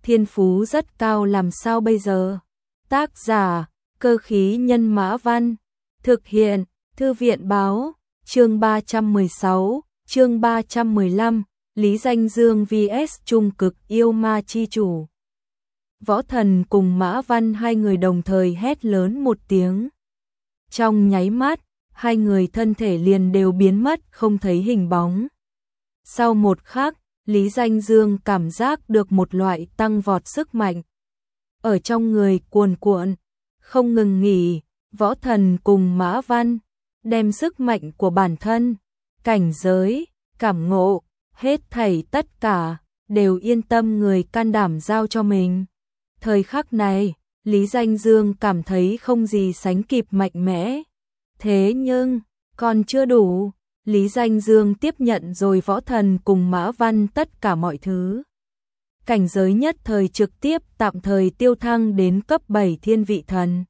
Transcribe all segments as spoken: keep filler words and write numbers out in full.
thiên phú rất cao làm sao bây giờ? Tác giả, Cơ khí nhân Mã Văn. Thực hiện, Thư viện báo, chương ba trăm mười sáu, chương ba trăm mười lăm, Lý Danh Dương vs Trung Cực Yêu Ma Chi Chủ. Võ Thần cùng Mã Văn hai người đồng thời hét lớn một tiếng. Trong nháy mắt, hai người thân thể liền đều biến mất không thấy hình bóng. Sau một khắc, Lý Danh Dương cảm giác được một loại tăng vọt sức mạnh. Ở trong người cuồn cuộn, không ngừng nghỉ, Võ Thần cùng Mã Văn đem sức mạnh của bản thân, cảnh giới, cảm ngộ, hết thảy tất cả, đều yên tâm người can đảm giao cho mình. Thời khắc này, Lý Danh Dương cảm thấy không gì sánh kịp mạnh mẽ. Thế nhưng, còn chưa đủ, Lý Danh Dương tiếp nhận rồi Võ Thần cùng Mã Văn tất cả mọi thứ. Cảnh giới nhất thời trực tiếp tạm thời tiêu thăng đến cấp bảy thiên vị thần.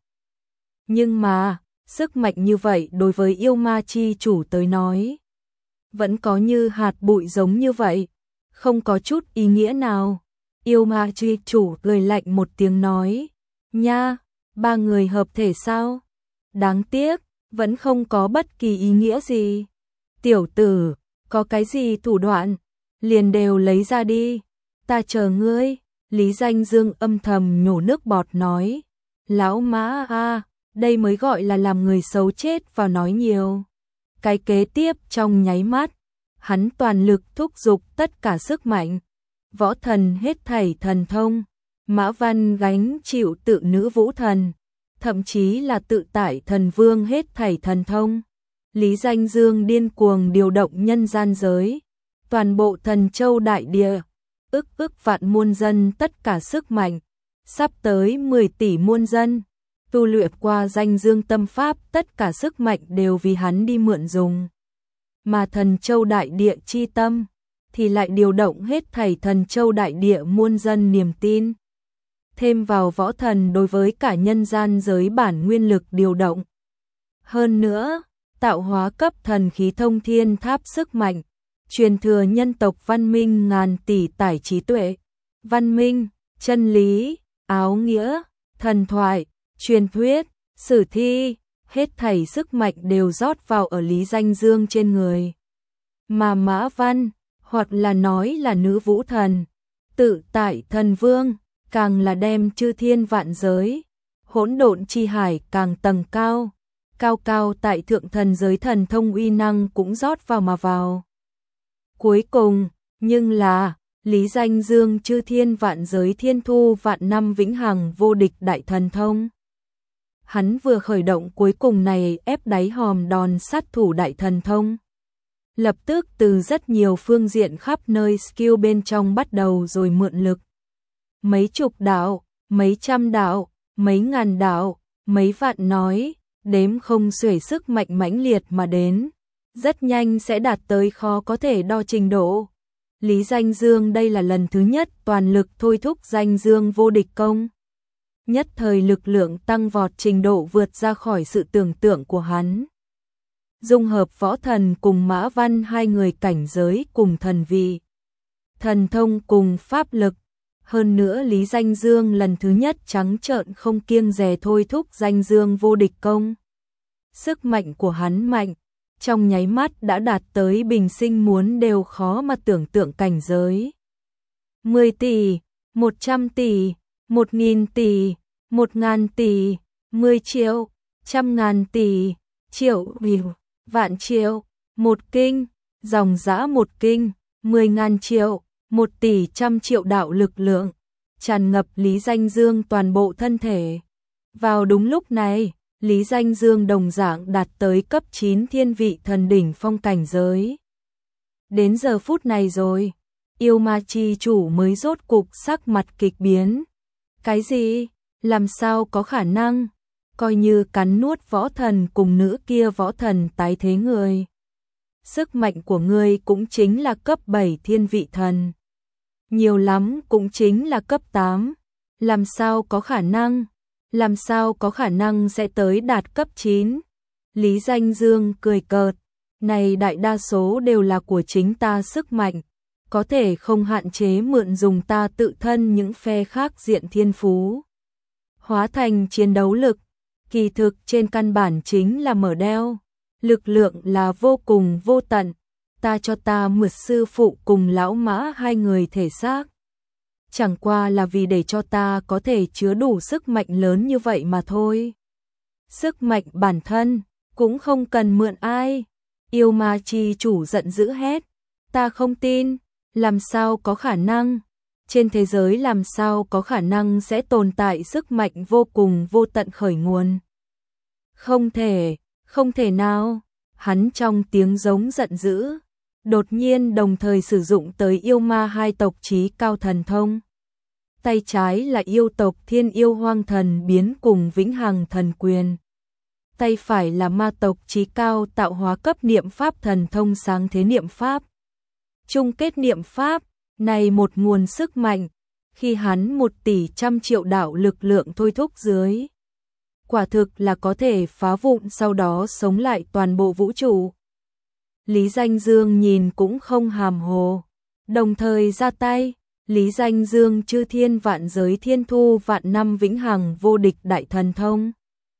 Nhưng mà, sức mạnh như vậy đối với yêu ma chi chủ tới nói, vẫn có như hạt bụi giống như vậy, không có chút ý nghĩa nào. Yêu ma chi chủ cười lạnh một tiếng nói, nha, ba người hợp thể sao? Đáng tiếc, vẫn không có bất kỳ ý nghĩa gì. Tiểu tử, có cái gì thủ đoạn, liền đều lấy ra đi, ta chờ ngươi. Lý Danh Dương âm thầm nhổ nước bọt nói, lão Mã a, đây mới gọi là làm người xấu chết vào nói nhiều. Cái kế tiếp trong nháy mắt, hắn toàn lực thúc giục tất cả sức mạnh. Võ Thần hết thảy thần thông, Mã Văn gánh chịu tự nữ vũ thần, thậm chí là tự tại thần vương hết thảy thần thông. Lý Danh Dương điên cuồng điều động nhân gian giới, toàn bộ thần châu đại địa, ức ức vạn muôn dân tất cả sức mạnh, sắp tới mười tỷ muôn dân, tu luyện qua Danh Dương tâm pháp tất cả sức mạnh đều vì hắn đi mượn dùng. Mà thần châu đại địa chi tâm, thì lại điều động hết thảy thần châu đại địa muôn dân niềm tin. Thêm vào Võ Thần đối với cả nhân gian giới bản nguyên lực điều động. Hơn nữa, tạo hóa cấp thần khí thông thiên tháp sức mạnh, truyền thừa nhân tộc văn minh ngàn tỷ tải trí tuệ, văn minh, chân lý, áo nghĩa, thần thoại, truyền thuyết, sử thi, hết thảy sức mạnh đều rót vào ở Lý Danh Dương trên người. Mà Mã Văn, hoặc là nói là nữ vũ thần, tự tại thần vương, càng là đem chư thiên vạn giới, hỗn độn chi hải càng tầng cao, cao cao tại thượng thần giới thần thông uy năng cũng rót vào mà vào. Cuối cùng, nhưng là, Lý Danh Dương chư thiên vạn giới thiên thu vạn năm vĩnh hằng vô địch đại thần thông. Hắn vừa khởi động cuối cùng này ép đáy hòm đòn sát thủ đại thần thông. Lập tức từ rất nhiều phương diện khắp nơi skill bên trong bắt đầu rồi mượn lực. Mấy chục đạo, mấy trăm đạo, mấy ngàn đạo, mấy vạn nói, đếm không xuể sức mạnh mãnh liệt mà đến. Rất nhanh sẽ đạt tới khó có thể đo trình độ. Lý Danh Dương đây là lần thứ nhất toàn lực thôi thúc Danh Dương vô địch công. Nhất thời lực lượng tăng vọt trình độ vượt ra khỏi sự tưởng tượng của hắn. Dung hợp Võ Thần cùng Mã Văn hai người cảnh giới cùng thần vị, thần thông cùng pháp lực. Hơn nữa Lý Danh Dương lần thứ nhất trắng trợn không kiêng dè thôi thúc Danh Dương vô địch công. Sức mạnh của hắn mạnh, trong nháy mắt đã đạt tới bình sinh muốn đều khó mà tưởng tượng cảnh giới. mười tỷ, một trăm tỷ, một nghìn tỷ, một ngàn tỷ, mười triệu, trăm ngàn tỷ, triệu view, vạn triệu, một kinh, dòng dã một kinh, mười ngàn triệu, một tỷ trăm triệu đạo lực lượng, tràn ngập Lý Danh Dương toàn bộ thân thể. Vào đúng lúc này, Lý Danh Dương đồng dạng đạt tới cấp chín thiên vị thần đỉnh phong cảnh giới. Đến giờ phút này rồi, yêu ma chi chủ mới rốt cục sắc mặt kịch biến. Cái gì? Làm sao có khả năng? Coi như cắn nuốt Võ Thần cùng nữ kia Võ Thần tái thế người. Sức mạnh của ngươi cũng chính là cấp bảy thiên vị thần. Nhiều lắm cũng chính là cấp tám. Làm sao có khả năng? Làm sao có khả năng sẽ tới đạt cấp chín? Lý Danh Dương cười cợt. Này đại đa số đều là của chính ta sức mạnh. có thể không hạn chế mượn dùng ta tự thân những phe khác diện thiên phú. Hóa thành chiến đấu lực, kỳ thực trên căn bản chính là mở đeo, lực lượng là vô cùng vô tận, ta cho ta mượt sư phụ cùng lão Mã hai người thể xác. Chẳng qua là vì để cho ta có thể chứa đủ sức mạnh lớn như vậy mà thôi. Sức mạnh bản thân, cũng không cần mượn ai. Yêu ma chi chủ giận dữ hét, ta không tin, làm sao có khả năng, trên thế giới làm sao có khả năng sẽ tồn tại sức mạnh vô cùng vô tận khởi nguồn. Không thể, không thể nào, hắn trong tiếng giống giận dữ, đột nhiên đồng thời sử dụng tới yêu ma hai tộc chí cao thần thông. Tay trái là yêu tộc thiên yêu hoang thần biến cùng vĩnh hằng thần quyền. Tay phải là ma tộc chí cao tạo hóa cấp niệm pháp thần thông sáng thế niệm pháp. Chung kết niệm pháp, này một nguồn sức mạnh, khi hắn một tỷ trăm triệu đạo lực lượng thôi thúc dưới. Quả thực là có thể phá vụn sau đó sống lại toàn bộ vũ trụ. Lý Danh Dương nhìn cũng không hàm hồ, đồng thời ra tay, Lý Danh Dương chư thiên vạn giới thiên thu vạn năm vĩnh hằng vô địch đại thần thông.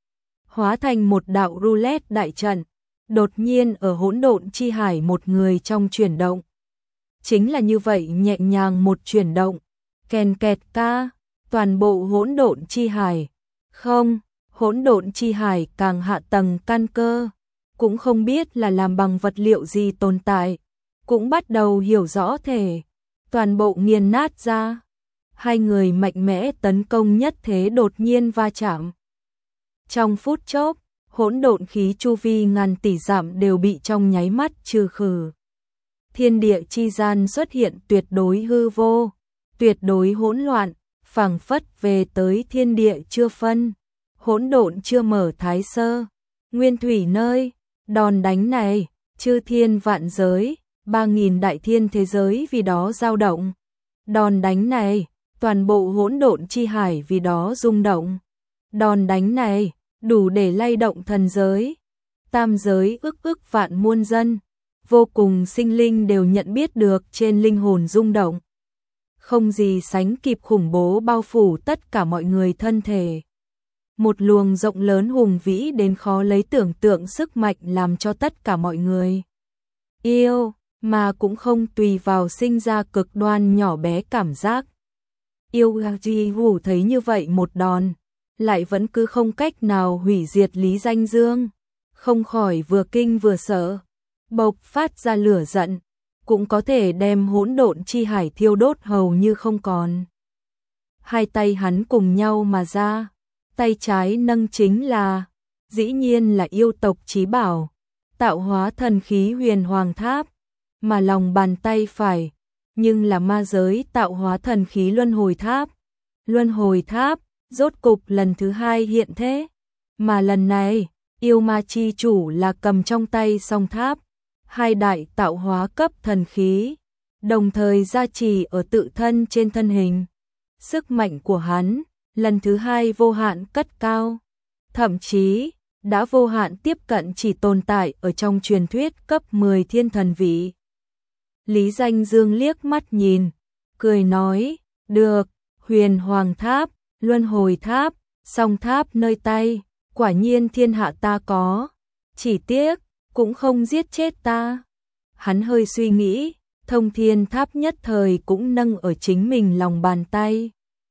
Hóa thành một đạo roulette đại trận, đột nhiên ở hỗn độn chi hải một người trong chuyển động. Chính là như vậy nhẹ nhàng một chuyển động, kèn kẹt ca, toàn bộ hỗn độn chi hải. Không, hỗn độn chi hải càng hạ tầng căn cơ, cũng không biết là làm bằng vật liệu gì tồn tại, cũng bắt đầu hiểu rõ thể, toàn bộ nghiền nát ra. Hai người mạnh mẽ tấn công nhất thế đột nhiên va chạm. Trong phút chốc, hỗn độn khí chu vi ngàn tỷ dặm đều bị trong nháy mắt trừ khử. Thiên địa chi gian xuất hiện tuyệt đối hư vô, tuyệt đối hỗn loạn, phảng phất về tới thiên địa chưa phân, hỗn độn chưa mở thái sơ, nguyên thủy nơi, đòn đánh này, chư thiên vạn giới, ba nghìn đại thiên thế giới vì đó dao động. Đòn đánh này, toàn bộ hỗn độn chi hải vì đó rung động. Đòn đánh này, đủ để lay động thần giới, tam giới ức ức vạn muôn dân, vô cùng sinh linh đều nhận biết được trên linh hồn rung động. Không gì sánh kịp khủng bố bao phủ tất cả mọi người thân thể. Một luồng rộng lớn hùng vĩ đến khó lấy tưởng tượng sức mạnh làm cho tất cả mọi người yêu, mà cũng không tùy vào sinh ra cực đoan nhỏ bé cảm giác. Yêu Ji Hủ thấy như vậy một đòn, lại vẫn cứ không cách nào hủy diệt Lý Danh Dương, không khỏi vừa kinh vừa sợ, bộc phát ra lửa giận, cũng có thể đem hỗn độn chi hải thiêu đốt hầu như không còn. Hai tay hắn cùng nhau mà ra, tay trái nâng chính là, dĩ nhiên là yêu tộc chí bảo, tạo hóa thần khí huyền hoàng tháp, mà lòng bàn tay phải, nhưng là ma giới tạo hóa thần khí luân hồi tháp. Luân hồi tháp, rốt cục lần thứ hai hiện thế, mà lần này, yêu ma chi chủ là cầm trong tay song tháp, hai đại tạo hóa cấp thần khí, đồng thời gia trì ở tự thân trên thân hình. Sức mạnh của hắn, lần thứ hai vô hạn cất cao, thậm chí, đã vô hạn tiếp cận chỉ tồn tại ở trong truyền thuyết cấp mười thiên thần vị. Lý Danh Dương liếc mắt nhìn, cười nói, được, huyền hoàng tháp, luân hồi tháp, song tháp nơi tay, quả nhiên thiên hạ ta có, chỉ tiếc, cũng không giết chết ta. Hắn hơi suy nghĩ, thông thiên tháp nhất thời cũng nâng ở chính mình lòng bàn tay.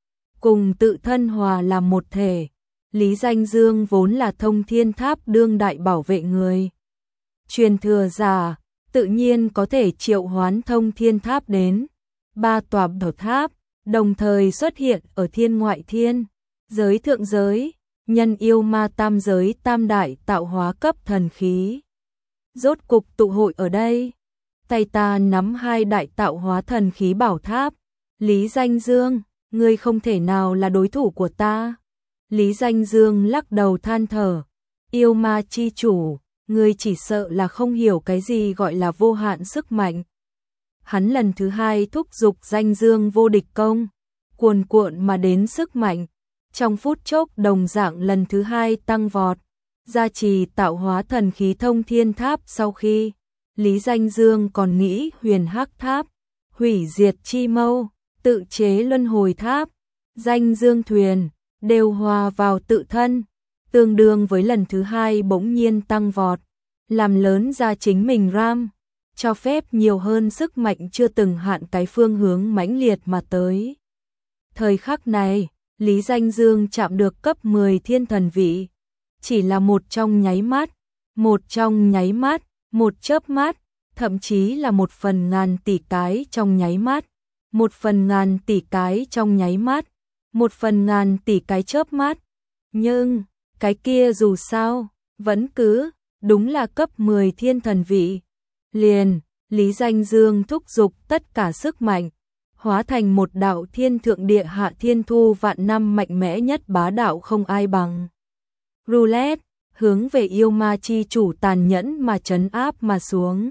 Cùng tự thân hòa làm một thể, Lý Danh Dương vốn là thông thiên tháp đương đại bảo vệ người. Truyền thừa giả, tự nhiên có thể triệu hoán thông thiên tháp đến. Ba tòa bảo tháp, đồng thời xuất hiện ở thiên ngoại thiên, giới thượng giới, nhân yêu ma tam giới tam đại tạo hóa cấp thần khí. Rốt cục tụ hội ở đây, tay ta nắm hai đại tạo hóa thần khí bảo tháp. Lý Danh Dương, ngươi không thể nào là đối thủ của ta. Lý Danh Dương lắc đầu than thở, yêu ma chi chủ, ngươi chỉ sợ là không hiểu cái gì gọi là vô hạn sức mạnh. Hắn lần thứ hai thúc giục Danh Dương vô địch công, cuồn cuộn mà đến sức mạnh, trong phút chốc đồng dạng lần thứ hai tăng vọt, gia trì tạo hóa thần khí thông thiên tháp. Sau khi Lý Danh Dương còn nghĩ huyền hắc tháp, hủy diệt chi mâu, tự chế luân hồi tháp, danh dương thuyền, đều hòa vào tự thân, tương đương với lần thứ hai bỗng nhiên tăng vọt, làm lớn ra chính mình ram, cho phép nhiều hơn sức mạnh chưa từng hạn cái phương hướng mãnh liệt mà tới. Thời khắc này, Lý Danh Dương chạm được cấp mười thiên thần vị, chỉ là một trong nháy mắt, một trong nháy mắt, một chớp mắt, thậm chí là một phần ngàn tỷ cái trong nháy mắt, một phần ngàn tỷ cái trong nháy mắt, một phần ngàn tỷ cái chớp mắt. Nhưng, cái kia dù sao, vẫn cứ, đúng là cấp mười thiên thần vị. Liền, Lý Danh Dương thúc giục tất cả sức mạnh, hóa thành một đạo thiên thượng địa hạ thiên thu vạn năm mạnh mẽ nhất bá đạo không ai bằng. Roulette, hướng về yêu ma chi chủ tàn nhẫn mà trấn áp mà xuống.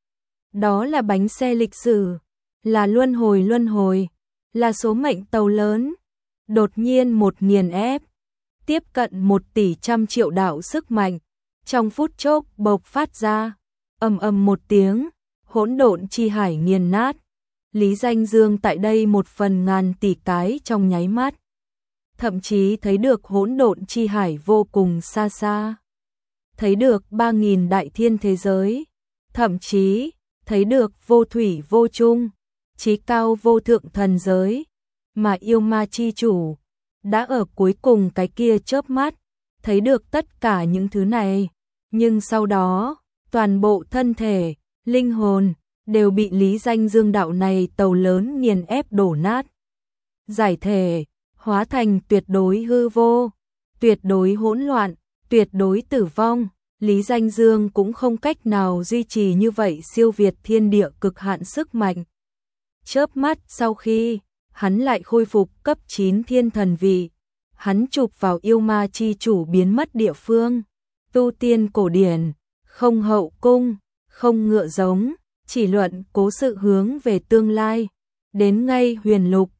Đó là bánh xe lịch sử, là luân hồi luân hồi, là số mệnh tàu lớn. Đột nhiên một nghiền ép, tiếp cận một tỷ trăm triệu đạo sức mạnh, trong phút chốc bộc phát ra, ầm ầm một tiếng, hỗn độn chi hải nghiền nát. Lý Danh Dương tại đây một phần ngàn tỷ cái trong nháy mắt, thậm chí thấy được hỗn độn chi hải vô cùng xa xa, thấy được ba nghìn đại thiên thế giới, thậm chí thấy được vô thủy vô chung, chí cao vô thượng thần giới, mà yêu ma chi chủ đã ở cuối cùng cái kia chớp mắt, thấy được tất cả những thứ này, nhưng sau đó, toàn bộ thân thể, linh hồn đều bị Lý Danh Dương đạo này tàu lớn nghiền ép đổ nát. Giải thể, hóa thành tuyệt đối hư vô, tuyệt đối hỗn loạn, tuyệt đối tử vong. Lý Danh Dương cũng không cách nào duy trì như vậy siêu việt thiên địa cực hạn sức mạnh. Chớp mắt sau khi, hắn lại khôi phục cấp chín thiên thần vị, hắn chụp vào yêu ma chi chủ biến mất địa phương. Tu tiên cổ điển, không hậu cung, không ngựa giống, chỉ luận cố sự hướng về tương lai, đến ngay huyền lục,